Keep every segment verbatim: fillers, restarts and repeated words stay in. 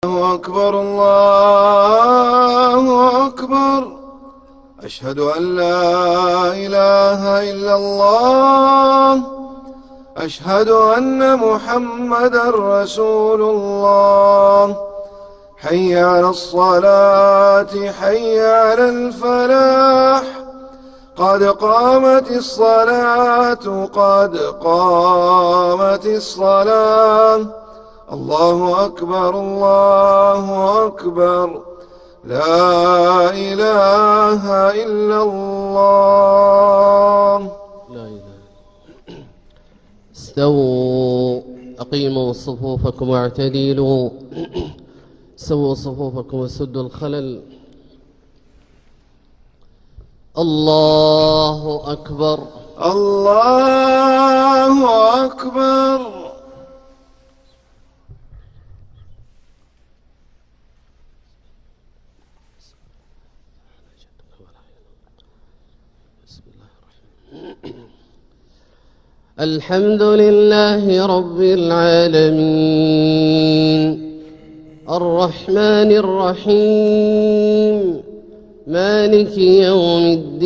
الله أكبر الله أكبر. أشهد أن لا إله إلا الله. أشهد أن محمدا رسول الله. حي على الصلاة حي على الفلاح. قد قامت الصلاة قد قامت الصلاة. الله أكبر الله أكبر. لا إله إلا الله. لا إله. استووا أقيموا صفوفكم واعتدلوا. سووا صفوفكم وسدوا الخلل. الله أكبر الله أكبر. الحمد لله رب العالمين الرحمن الرحيم مالك يوم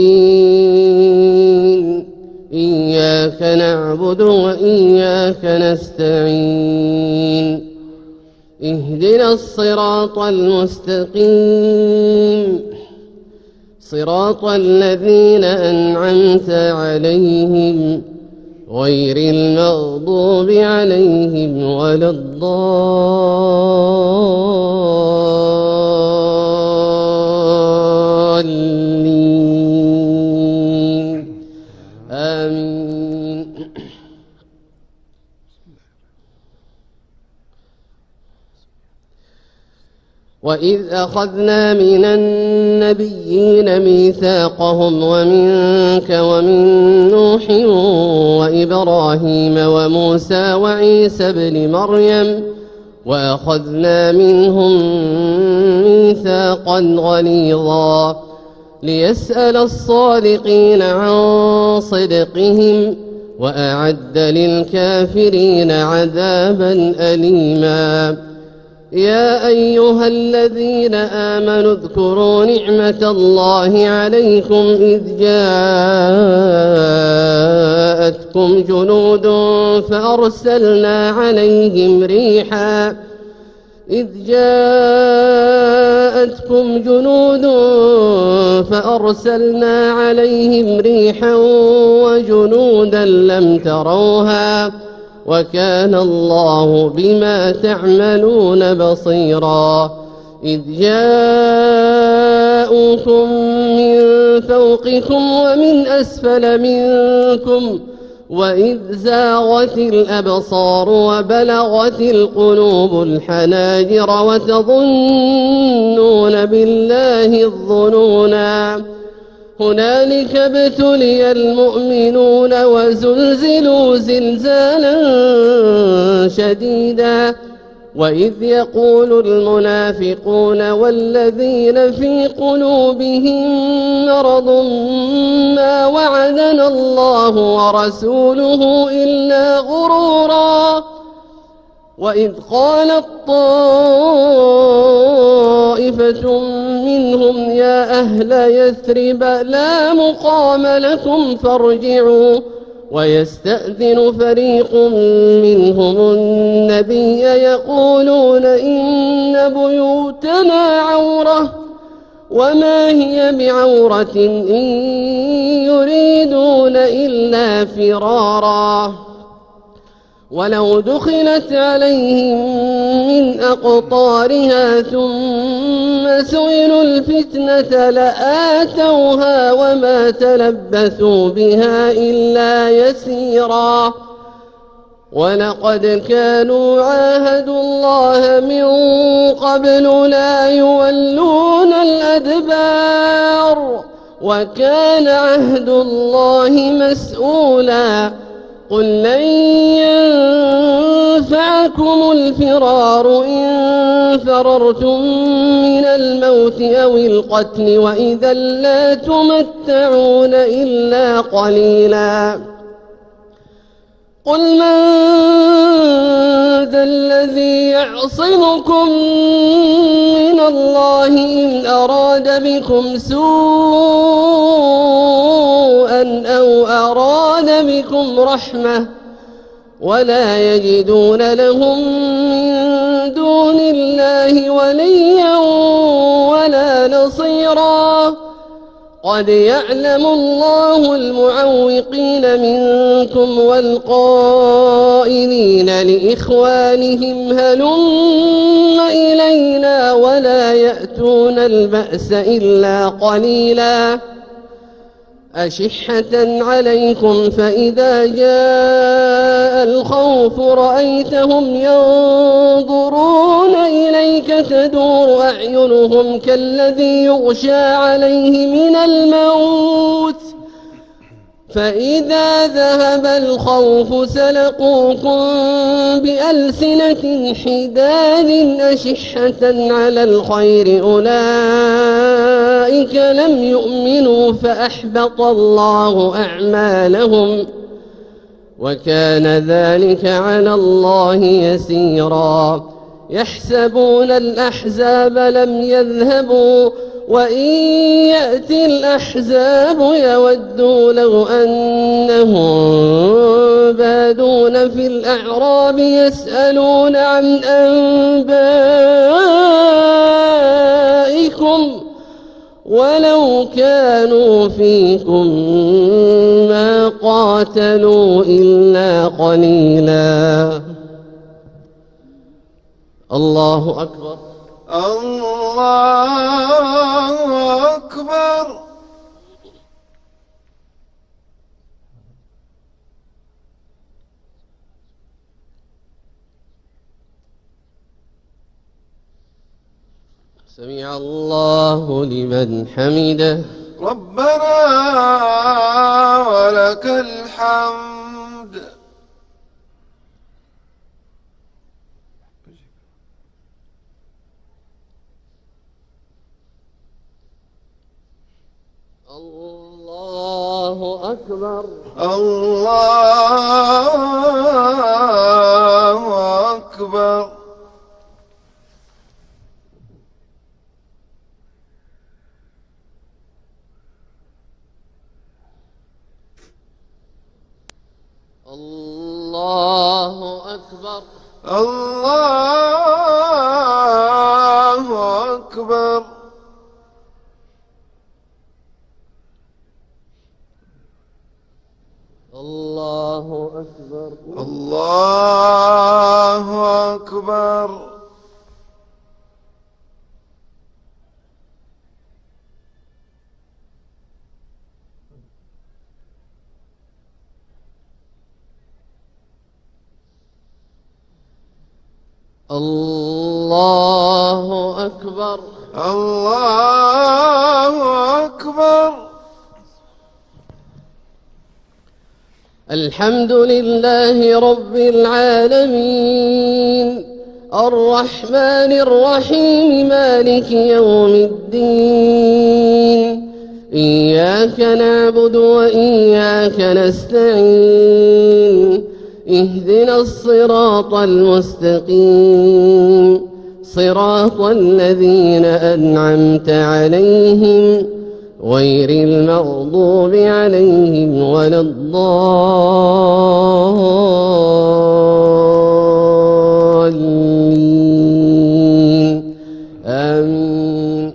الدين. إياك نعبد وإياك نستعين. اهدنا الصراط المستقيم صراط الذين أنعمت عليهم غير المغضوب عليهم ولا الضالين. آمين. وإذ أخذنا من النبيين ميثاقهم ومنك ومن نوح وإبراهيم وموسى وعيسى ابن مريم وأخذنا منهم ميثاقا غليظا ليسأل الصادقين عن صدقهم وأعد للكافرين عذابا أليما. يا أيها الذين آمنوا اذكروا نعمة الله عليكم إذ جاءتكم جنود فأرسلنا عليهم ريحا إذ جاءتكم جنود فأرسلنا عليهم ريحا وجنودا لم تروها وكان الله بما تعملون بصيرا. إذ جاءوكم من فوقكم ومن أسفل منكم وإذ زاغت الأبصار وبلغت القلوب الحناجر وتظنون بالله الظنونا. هنالك ابتلي المؤمنون وزلزلوا زلزالا شديدا. وإذ يقول المنافقون والذين في قلوبهم مرض ما وعدنا الله ورسوله إلا غرورا. وإذ قالت طائفة منهم يا أهل يثرب لا مقام لكم فارجعوا ويستأذن فريق منهم النبي يقولون إن بيوتنا عورة وما هي بعورة إن يريدون إلا فرارا. ولو دخلت عليهم من أقطارها ثم سئلوا الفتنة لآتوها وما تلبثوا بها إلا يسيرا. ولقد كانوا عاهدوا الله من قبل لا يولون الأدبار وكان عهد الله مسؤولا. قل لن ينفعكم الفرار إن فررتم من الموت أو القتل وإذا لا تمتعون إلا قليلا. قل من ذا الذي يعصمكم من الله إن أراد بكم سوءا أو أراد بكم رحمة ولا يجدون لهم من دون الله وليا ولا نصيرا قد يعلم الله المعوقين منكم والقائلين لإخوانهم هلم إلينا ولا يأتون البأس إلا قليلا أشحة عليكم فإذا جاء الخوف رأيتهم ينظرون إليك تدور أعينهم كالذي يغشى عليه من الموت فإذا ذهب الخوف سلقوكم بألسنة حداد أشحة على الخير أولئك لم يؤمنوا فأحبط الله أعمالهم وكان ذلك على الله يسيرا يحسبون الأحزاب لم يذهبوا وإن يأتي الأحزاب يودوا لو أنهم بادون في الأعراب يسألون عن أنبائكم ولو كانوا فيكم ما قاتلوا إلا قليلا. الله أكبر. الله أكبر. سمع الله لمن حمده. ربنا ولك الحمد. الله أكبر. الله أكبر. الله أكبر. الله أكبر. الله أكبر. الله أكبر. الله أكبر. الله أكبر. الحمد لله رب العالمين الرحمن الرحيم مالك يوم الدين إياك نعبد وإياك نستعين اهدنا الصراط المستقيم صراط الذين أنعمت عليهم غير المغضوب عليهم ولا الضالين آمين.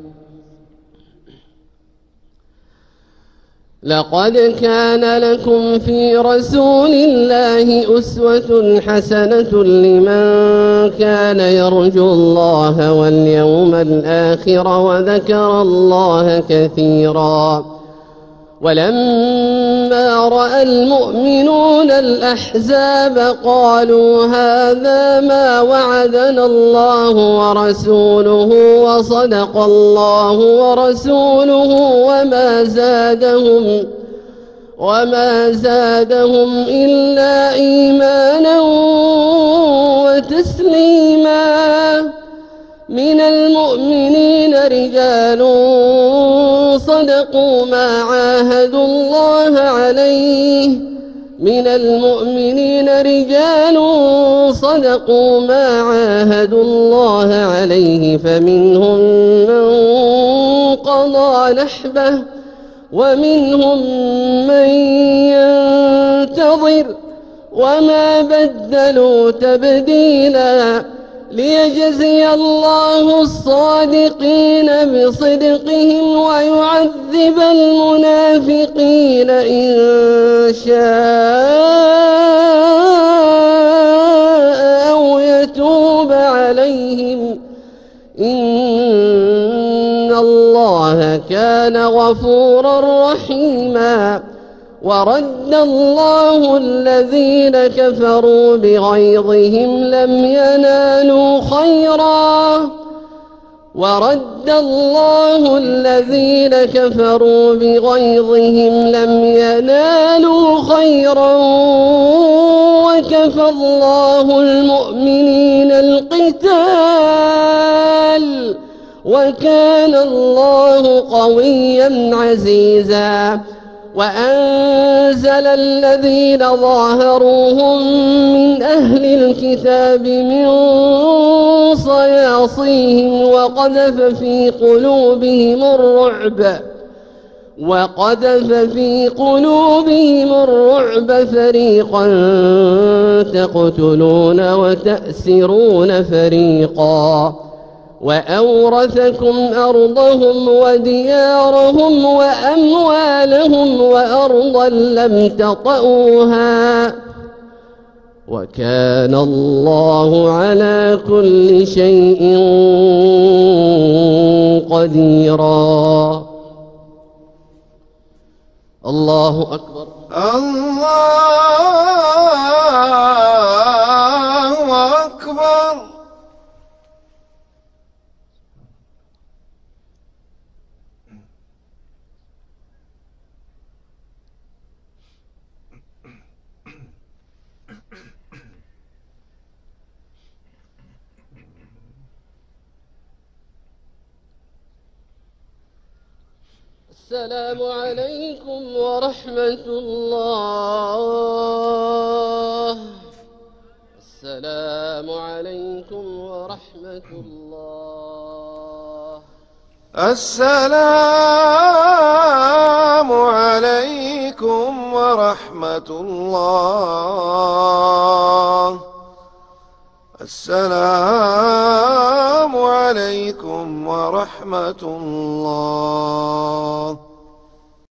لقد كان لكم في رسول الله أسوة حسنة لمن كان يرجو الله واليوم الآخر وذكر الله كثيرا. ولما رأى المؤمنون الأحزاب قالوا هذا ما وعدنا الله ورسوله وصدق الله ورسوله وما زادهم وما زادهم إلا إيمانا وتسليما. من المؤمنين رجال صدقوا ما عاهدوا الله عليه من المؤمنين رجال صدقوا ما عاهدوا الله عليه فمنهم من قضى نحبه ومنهم من ينتظر وما بدلوا تبديلا ليجزي الله الصادقين بصدقهم ويعذب المنافقين إن شاء أو يتوب عليهم إن الله كان غفورا رحيما ورد الله الذين كفروا بغيظهم لم ينالوا خيرا ورد الله الذين كفروا بغيظهم لم ينالوا خيرا وكفى الله المؤمنين القتال وكان الله قويا عزيزا وأنزل الذين ظاهروهم من أهل الكتاب من صياصيهم وقذف في قلوبهم الرعب وقذف في قلوبهم الرعب فريقا تقتلون وتأسرون فريقا وأورثكم أرضهم وديارهم وأموالهم وأرضا لم تطئوها وكان الله على كل شيء قديرا. الله أكبر. الله أكبر. السلام عليكم ورحمة الله. السلام عليكم ورحمة الله. السلام عليكم ورحمة الله. السلام عليكم ورحمة الله.